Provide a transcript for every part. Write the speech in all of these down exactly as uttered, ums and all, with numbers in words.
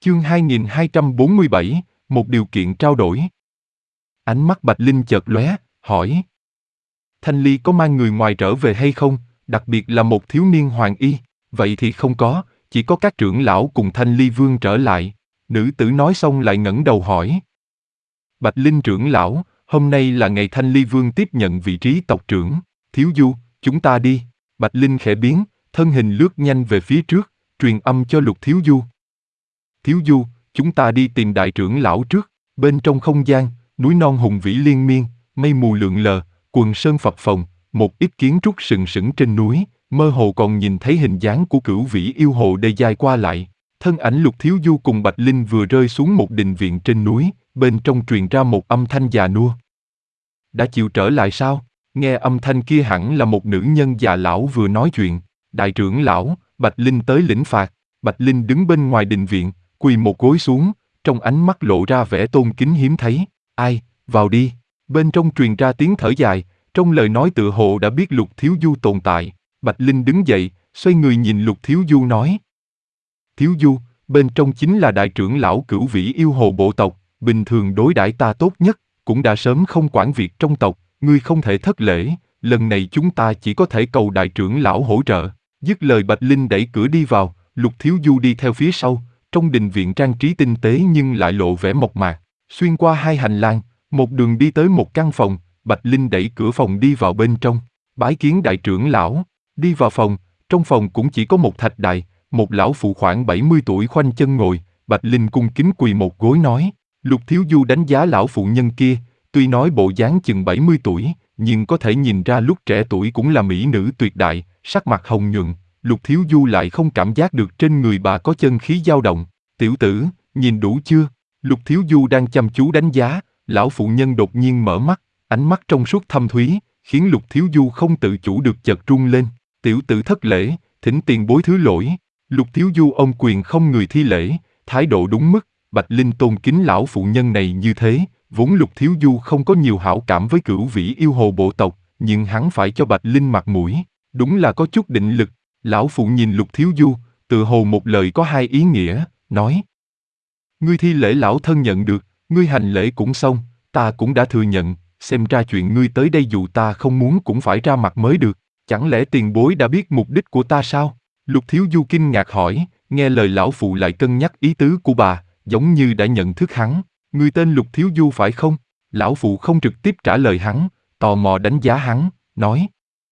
Chương hai nghìn hai trăm bốn mươi bảy, một điều kiện trao đổi. Ánh mắt Bạch Linh chợt lóe, hỏi. Thanh Ly có mang người ngoài trở về hay không, đặc biệt là một thiếu niên hoàng y? Vậy thì không có, chỉ có các trưởng lão cùng Thanh Ly Vương trở lại. Nữ tử nói xong lại ngẩng đầu hỏi. Bạch Linh trưởng lão, hôm nay là ngày Thanh Ly Vương tiếp nhận vị trí tộc trưởng. Thiếu Du, chúng ta đi. Bạch Linh khẽ biến, thân hình lướt nhanh về phía trước, truyền âm cho Lục Thiếu Du. Thiếu Du, chúng ta đi tìm đại trưởng lão trước. Bên trong không gian, núi non hùng vĩ liên miên, mây mù lượn lờ, quần sơn phập phồng, một ít kiến trúc sừng sững trên núi, mơ hồ còn nhìn thấy hình dáng của cửu vĩ yêu hồ đầy dài qua lại. Thân ảnh Lục Thiếu Du cùng Bạch Linh vừa rơi xuống một đình viện trên núi, bên trong truyền ra một âm thanh già nua. Đã chịu trở lại sao? Nghe âm thanh kia hẳn là một nữ nhân già lão vừa nói chuyện. Đại trưởng lão, Bạch Linh tới lĩnh phạt. Bạch Linh đứng bên ngoài đình viện, quỳ một gối xuống, trong ánh mắt lộ ra vẻ tôn kính hiếm thấy. Ai, vào đi. Bên trong truyền ra tiếng thở dài, trong lời nói tựa hồ đã biết Lục Thiếu Du tồn tại. Bạch Linh đứng dậy, xoay người nhìn Lục Thiếu Du nói. Thiếu Du, bên trong chính là đại trưởng lão cửu vĩ yêu hồ bộ tộc, bình thường đối đãi ta tốt nhất, cũng đã sớm không quản việc trong tộc, ngươi không thể thất lễ, lần này chúng ta chỉ có thể cầu đại trưởng lão hỗ trợ. Dứt lời Bạch Linh đẩy cửa đi vào, Lục Thiếu Du đi theo phía sau, trong đình viện trang trí tinh tế nhưng lại lộ vẻ mộc mạc. Xuyên qua hai hành lang, một đường đi tới một căn phòng, Bạch Linh đẩy cửa phòng đi vào bên trong, bái kiến đại trưởng lão. Đi vào phòng, trong phòng cũng chỉ có một thạch đài, một lão phụ khoảng bảy mươi tuổi khoanh chân ngồi. Bạch Linh cung kính quỳ một gối nói. Lục Thiếu Du đánh giá lão phụ nhân kia, tuy nói bộ dáng chừng bảy mươi tuổi, nhưng có thể nhìn ra lúc trẻ tuổi cũng là mỹ nữ tuyệt đại, sắc mặt hồng nhuận. Lục Thiếu Du lại không cảm giác được trên người bà có chân khí dao động. Tiểu tử, nhìn đủ chưa? Lục Thiếu Du đang chăm chú đánh giá, lão phụ nhân đột nhiên mở mắt, ánh mắt trong suốt thâm thúy, khiến Lục Thiếu Du không tự chủ được chợt run lên. Tiểu tử thất lễ, thỉnh tiền bối thứ lỗi. Lục Thiếu Du ôm quyền không người thi lễ, thái độ đúng mức. Bạch Linh tôn kính lão phụ nhân này như thế, vốn Lục Thiếu Du không có nhiều hảo cảm với cửu vĩ yêu hồ bộ tộc, nhưng hắn phải cho Bạch Linh mặt mũi, đúng là có chút định lực. Lão phụ nhìn Lục Thiếu Du, tự hồ một lời có hai ý nghĩa, nói. Ngươi thi lễ lão thân nhận được, ngươi hành lễ cũng xong, ta cũng đã thừa nhận, xem ra chuyện ngươi tới đây dù ta không muốn cũng phải ra mặt mới được, chẳng lẽ tiền bối đã biết mục đích của ta sao? Lục Thiếu Du kinh ngạc hỏi, nghe lời lão phụ lại cân nhắc ý tứ của bà, giống như đã nhận thức hắn. Ngươi tên Lục Thiếu Du phải không? Lão phụ không trực tiếp trả lời hắn, tò mò đánh giá hắn, nói.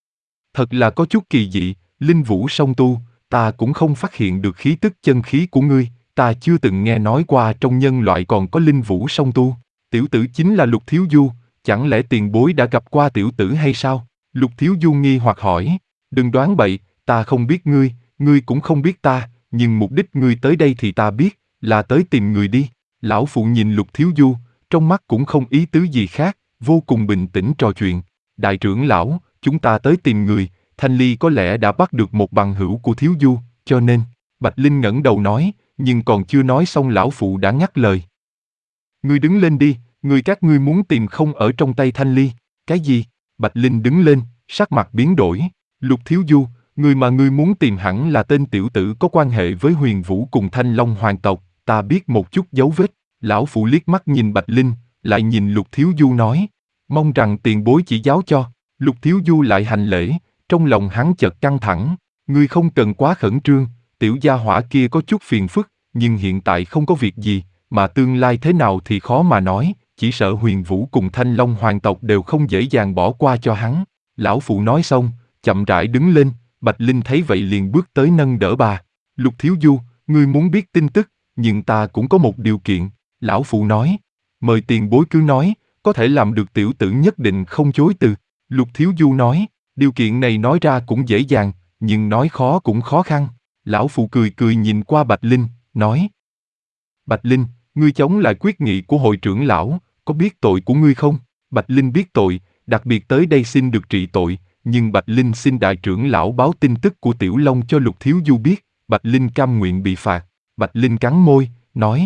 Thật là có chút kỳ dị, linh vũ song tu, ta cũng không phát hiện được khí tức chân khí của ngươi, ta chưa từng nghe nói qua trong nhân loại còn có linh vũ song tu. Tiểu tử chính là Lục Thiếu Du, chẳng lẽ tiền bối đã gặp qua tiểu tử hay sao? Lục Thiếu Du nghi hoặc hỏi, đừng đoán bậy, ta không biết ngươi, ngươi cũng không biết ta, nhưng mục đích ngươi tới đây thì ta biết, là tới tìm người đi. Lão phụ nhìn Lục Thiếu Du, trong mắt cũng không ý tứ gì khác, vô cùng bình tĩnh trò chuyện. Đại trưởng lão, chúng ta tới tìm người, Thanh Ly có lẽ đã bắt được một bằng hữu của Thiếu Du, cho nên, Bạch Linh ngẩng đầu nói, nhưng còn chưa nói xong lão phụ đã ngắt lời. Ngươi đứng lên đi, người các ngươi muốn tìm không ở trong tay Thanh Ly. Cái gì? Bạch Linh đứng lên, sắc mặt biến đổi. Lục Thiếu Du, người mà ngươi muốn tìm hẳn là tên tiểu tử có quan hệ với Huyền Vũ cùng Thanh Long hoàng tộc, ta biết một chút dấu vết. Lão phụ liếc mắt nhìn Bạch Linh, lại nhìn Lục Thiếu Du nói, mong rằng tiền bối chỉ giáo cho. Lục Thiếu Du lại hành lễ, trong lòng hắn chợt căng thẳng, ngươi không cần quá khẩn trương, tiểu gia hỏa kia có chút phiền phức, nhưng hiện tại không có việc gì, mà tương lai thế nào thì khó mà nói, chỉ sợ Huyền Vũ cùng Thanh Long hoàng tộc đều không dễ dàng bỏ qua cho hắn. Lão phụ nói xong, chậm rãi đứng lên, Bạch Linh thấy vậy liền bước tới nâng đỡ bà. Lục Thiếu Du, ngươi muốn biết tin tức, nhưng ta cũng có một điều kiện. Lão phụ nói, mời tiền bối cứ nói, có thể làm được tiểu tử nhất định không chối từ. Lục Thiếu Du nói, điều kiện này nói ra cũng dễ dàng, nhưng nói khó cũng khó khăn. Lão phụ cười cười nhìn qua Bạch Linh, nói. Bạch Linh, ngươi chống lại quyết nghị của hội trưởng lão, có biết tội của ngươi không? Bạch Linh biết tội, đặc biệt tới đây xin được trị tội, nhưng Bạch Linh xin đại trưởng lão báo tin tức của Tiểu Long cho Lục Thiếu Du biết, Bạch Linh cam nguyện bị phạt. Bạch Linh cắn môi, nói.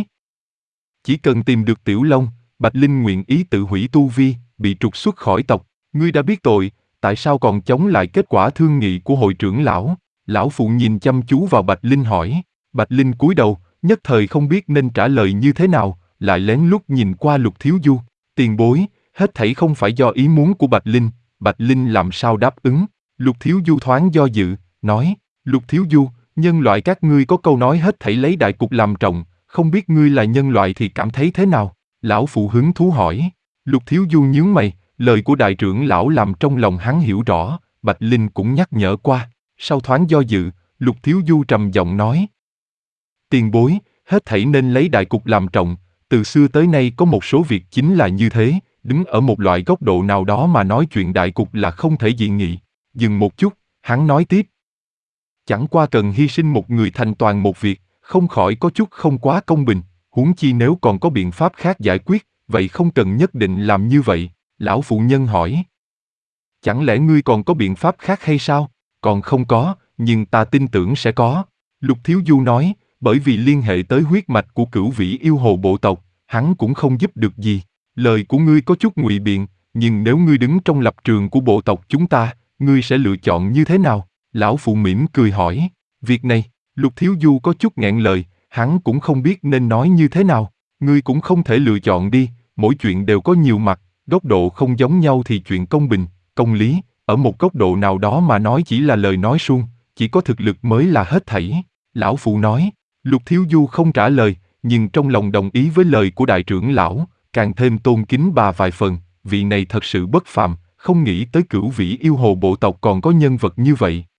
Chỉ cần tìm được Tiểu Long, Bạch Linh nguyện ý tự hủy tu vi, bị trục xuất khỏi tộc. Ngươi đã biết tội, tại sao còn chống lại kết quả thương nghị của hội trưởng lão? Lão phụ nhìn chăm chú vào Bạch Linh hỏi. Bạch Linh cúi đầu, nhất thời không biết nên trả lời như thế nào, lại lén lút nhìn qua Lục Thiếu Du. Tiền bối, hết thảy không phải do ý muốn của Bạch Linh, Bạch Linh làm sao đáp ứng? Lục Thiếu Du thoáng do dự, nói, Lục Thiếu Du, nhân loại các ngươi có câu nói hết thảy lấy đại cục làm trọng, không biết ngươi là nhân loại thì cảm thấy thế nào? Lão phụ hứng thú hỏi. Lục Thiếu Du nhướng mày, lời của đại trưởng lão làm trong lòng hắn hiểu rõ, Bạch Linh cũng nhắc nhở qua. Sau thoáng do dự, Lục Thiếu Du trầm giọng nói. Tiền bối, hết thảy nên lấy đại cục làm trọng, từ xưa tới nay có một số việc chính là như thế, đứng ở một loại góc độ nào đó mà nói chuyện đại cục là không thể dị nghị. Dừng một chút, hắn nói tiếp. Chẳng qua cần hy sinh một người thành toàn một việc, không khỏi có chút không quá công bình, huống chi nếu còn có biện pháp khác giải quyết, vậy không cần nhất định làm như vậy. Lão phụ nhân hỏi. Chẳng lẽ ngươi còn có biện pháp khác hay sao? Còn không có, nhưng ta tin tưởng sẽ có. Lục Thiếu Du nói, bởi vì liên hệ tới huyết mạch của cửu vĩ yêu hồ bộ tộc, hắn cũng không giúp được gì. Lời của ngươi có chút ngụy biện, nhưng nếu ngươi đứng trong lập trường của bộ tộc chúng ta, ngươi sẽ lựa chọn như thế nào? Lão phụ mỉm cười hỏi. Việc này, Lục Thiếu Du có chút nghẹn lời, hắn cũng không biết nên nói như thế nào. Ngươi cũng không thể lựa chọn đi, mỗi chuyện đều có nhiều mặt, góc độ không giống nhau thì chuyện công bình, công lý, ở một góc độ nào đó mà nói chỉ là lời nói suông, chỉ có thực lực mới là hết thảy. Lão phụ nói. Lục Thiếu Du không trả lời, nhưng trong lòng đồng ý với lời của đại trưởng lão, càng thêm tôn kính bà vài phần, vị này thật sự bất phàm, không nghĩ tới cửu vĩ yêu hồ bộ tộc còn có nhân vật như vậy.